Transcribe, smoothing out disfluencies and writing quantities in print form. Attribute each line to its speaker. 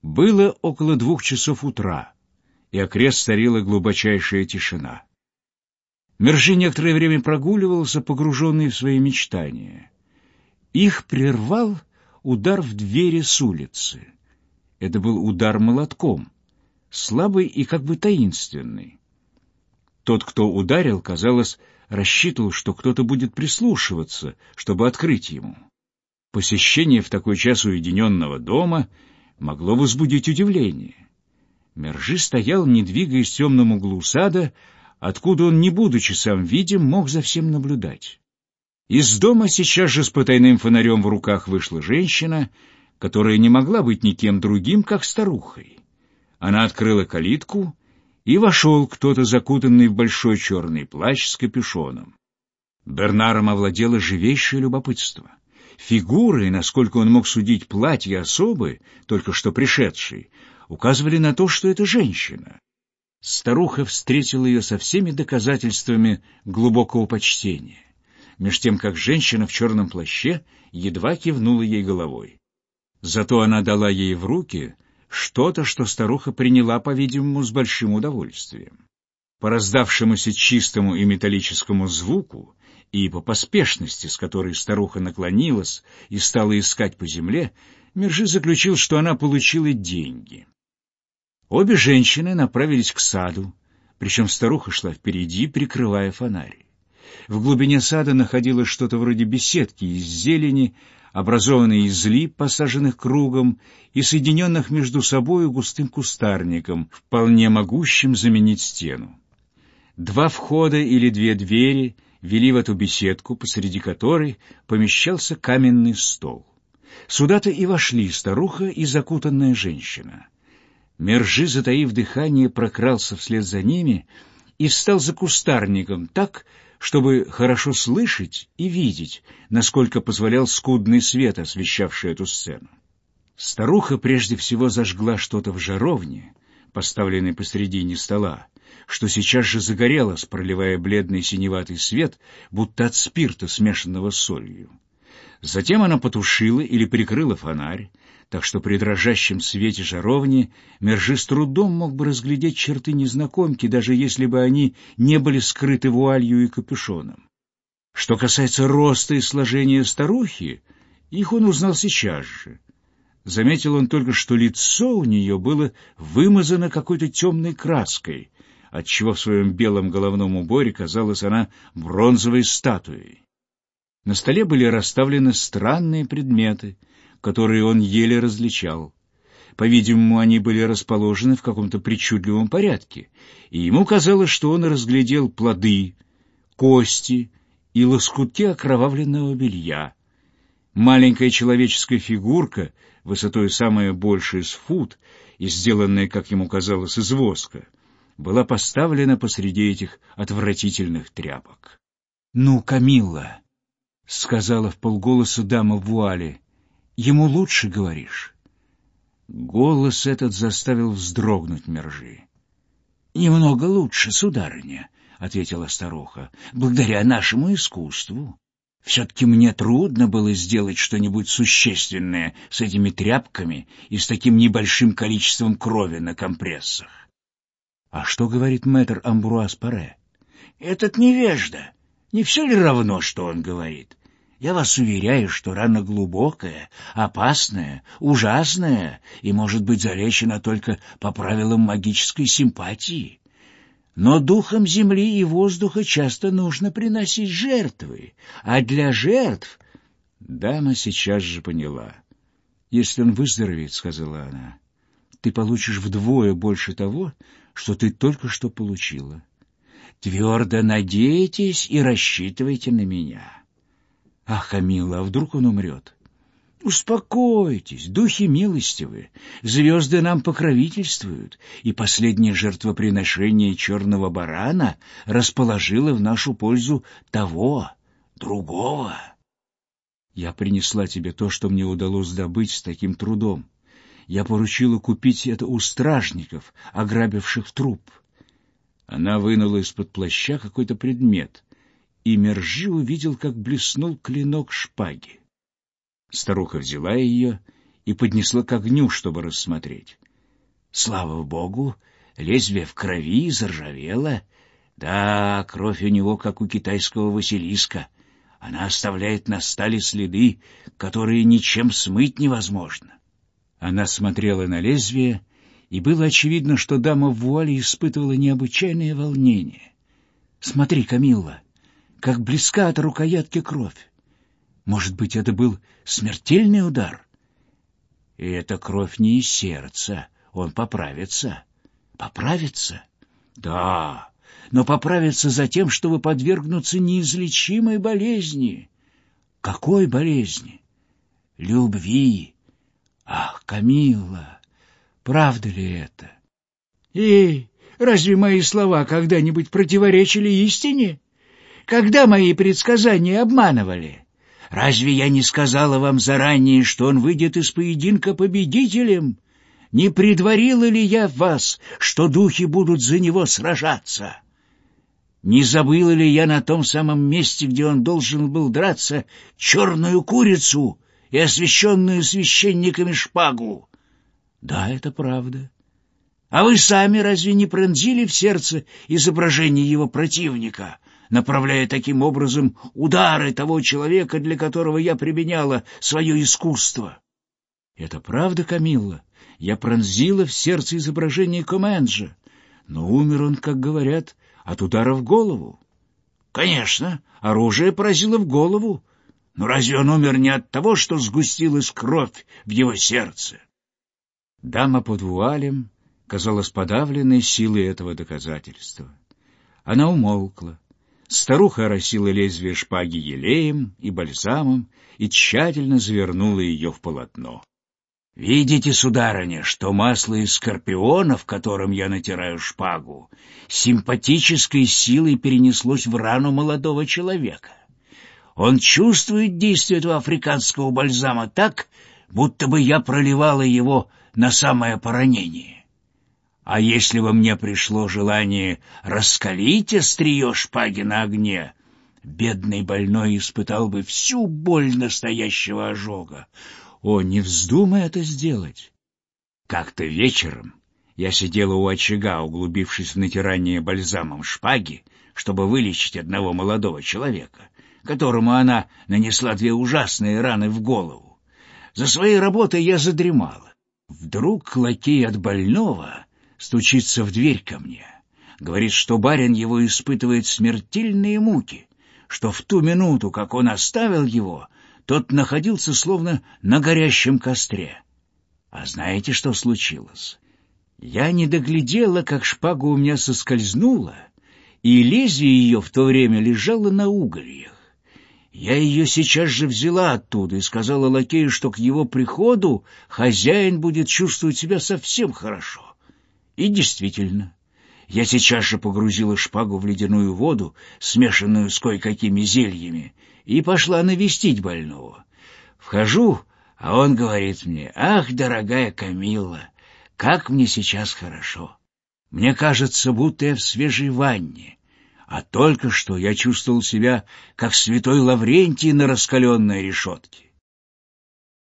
Speaker 1: Было около 2 часов утра, и окрест царила глубочайшая тишина. Мержи некоторое время прогуливался, погруженный в свои мечтания. Их прервал удар в двери с улицы. Это был удар молотком, слабый и как бы таинственный. Тот, кто ударил, казалось, рассчитывал, что кто-то будет прислушиваться, чтобы открыть ему. Посещение в такой час уединенного дома могло возбудить удивление. Мержи стоял, не двигаясь в темном углу сада, откуда он, не будучи сам видим, мог за всем наблюдать. Из дома сейчас же с потайным фонарем в руках вышла женщина, которая не могла быть никем другим, как старухой. Она открыла калитку, и вошел кто-то, закутанный в большой черный плащ с капюшоном. Бернаром овладело живейшее любопытство. Фигуры, насколько он мог судить, платья особы, только что пришедшей, указывали на то, что это женщина. Старуха встретила ее со всеми доказательствами глубокого почтения, меж тем как женщина в черном плаще едва кивнула ей головой. Зато она дала ей в руки что-то, что старуха приняла, по-видимому, с большим удовольствием. По раздавшемуся чистому и металлическому звуку и по поспешности, с которой старуха наклонилась и стала искать по земле, Мержи заключил, что она получила деньги. Обе женщины направились к саду, причем старуха шла впереди, прикрывая фонарь. В глубине сада находилось что-то вроде беседки из зелени, образованной из лип, посаженных кругом, и соединенных между собою густым кустарником, вполне могущим заменить стену. 2 входа или 2 двери вели в эту беседку, посреди которой помещался каменный стол. Сюда-то и вошли старуха и закутанная женщина. Мержи, затаив дыхание, прокрался вслед за ними и встал за кустарником так, чтобы хорошо слышать и видеть, насколько позволял скудный свет, освещавший эту сцену. Старуха прежде всего зажгла что-то в жаровне, поставленной посредине стола, что сейчас же загорелось, проливая бледный синеватый свет, будто от спирта, смешанного с солью. Затем она потушила или прикрыла фонарь, так что при дрожащем свете жаровни Мержи с трудом мог бы разглядеть черты незнакомки, даже если бы они не были скрыты вуалью и капюшоном. Что касается роста и сложения старухи, их он узнал сейчас же. Заметил он только, что лицо у нее было вымазано какой-то темной краской, отчего в своем белом головном уборе казалась она бронзовой статуей. На столе были расставлены странные предметы, которые он еле различал. По-видимому, они были расположены в каком-то причудливом порядке, и ему казалось, что он разглядел плоды, кости и лоскутки окровавленного белья. Маленькая человеческая фигурка, высотой самая большая с фут, и сделанная, как ему казалось, из воска, была поставлена посреди этих отвратительных тряпок. — Ну, Камилла, — сказала вполголоса дама в вуале, — ему лучше, говоришь? Голос этот заставил вздрогнуть Мержи. — Немного лучше, сударыня, — ответила старуха, — благодаря нашему искусству. Все-таки мне трудно было сделать что-нибудь существенное с этими тряпками и с таким небольшим количеством крови на компрессах. — А что говорит мэтр Амбруаз Паре? — Этот невежда. Не все ли равно, что он говорит? Я вас уверяю, что рана глубокая, опасная, ужасная и может быть залечена только по правилам магической симпатии. Но духам земли и воздуха часто нужно приносить жертвы, а для жертв... Дама сейчас же поняла. «Если он выздоровеет, — сказала она, — ты получишь вдвое больше того, что ты только что получила. Твердо надейтесь и рассчитывайте на меня». «Ах, Камилла, а вдруг он умрет?» «Успокойтесь, духи милостивы, звезды нам покровительствуют, и последнее жертвоприношение черного барана расположило в нашу пользу того, другого». «Я принесла тебе то, что мне удалось добыть с таким трудом. Я поручила купить это у стражников, ограбивших труп». Она вынула из-под плаща какой-то предмет, и Мержи увидел, как блеснул клинок шпаги. Старуха взяла ее и поднесла к огню, чтобы рассмотреть. Слава богу, лезвие в крови, заржавело. Да, кровь у него, как у китайского Василиска. Она оставляет на стали следы, которые ничем смыть невозможно. Она смотрела на лезвие, и было очевидно, что дама в вуале испытывала необычайное волнение. «Смотри, Камилла, как близка от рукоятки кровь. Может быть, это был смертельный удар? И эта кровь не из сердца, он поправится». «Поправится?» «Да, но поправится за тем, чтобы подвергнуться неизлечимой болезни». «Какой болезни?» «Любви». «Ах, Камилла, правда ли это?» «Эй, разве мои слова когда-нибудь противоречили истине? Когда мои предсказания обманывали? Разве я не сказала вам заранее, что он выйдет из поединка победителем? Не предварила ли я вас, что духи будут за него сражаться? Не забыла ли я на том самом месте, где он должен был драться, черную курицу и освященную священниками шпагу? Да, это правда. А вы сами разве не пронзили в сердце изображение его противника, направляя таким образом удары того человека, для которого я применяла свое искусство? Это правда, Камилла. Я пронзила в сердце изображение Коменджа, но умер он, как говорят, от удара в голову. Конечно, оружие поразило в голову, но разве он умер не от того, что сгустилась кровь в его сердце? Дама под вуалем казалась подавленной силой этого доказательства. Она умолкла. Старуха оросила лезвие шпаги елеем и бальзамом и тщательно завернула ее в полотно. «Видите, сударыня, что масло из скорпионов, которым я натираю шпагу, симпатической силой перенеслось в рану молодого человека. Он чувствует действие этого африканского бальзама так, будто бы я проливала его на самое поранение. А если бы мне пришло желание раскалить острие шпаги на огне, бедный больной испытал бы всю боль настоящего ожога. О, не вздумай это сделать!» Как-то вечером я сидела у очага, углубившись в натирание бальзамом шпаги, чтобы вылечить одного молодого человека, которому она нанесла 2 ужасные раны в голову. За своей работой я задремала. Вдруг лакей от больного стучится в дверь ко мне, говорит, что барин его испытывает смертельные муки, что в ту минуту, как он оставил его, тот находился словно на горящем костре. А знаете, что случилось? Я не доглядела, как шпага у меня соскользнула, и лезвие ее в то время лежало на угольях. Я ее сейчас же взяла оттуда и сказала лакею, что к его приходу хозяин будет чувствовать себя совсем хорошо. И действительно, я сейчас же погрузила шпагу в ледяную воду, смешанную с кое-какими зельями, и пошла навестить больного. Вхожу, а он говорит мне: «Ах, дорогая Камилла, как мне сейчас хорошо! Мне кажется, будто я в свежей ванне, а только что я чувствовал себя, как святой Лаврентий на раскаленной решетке».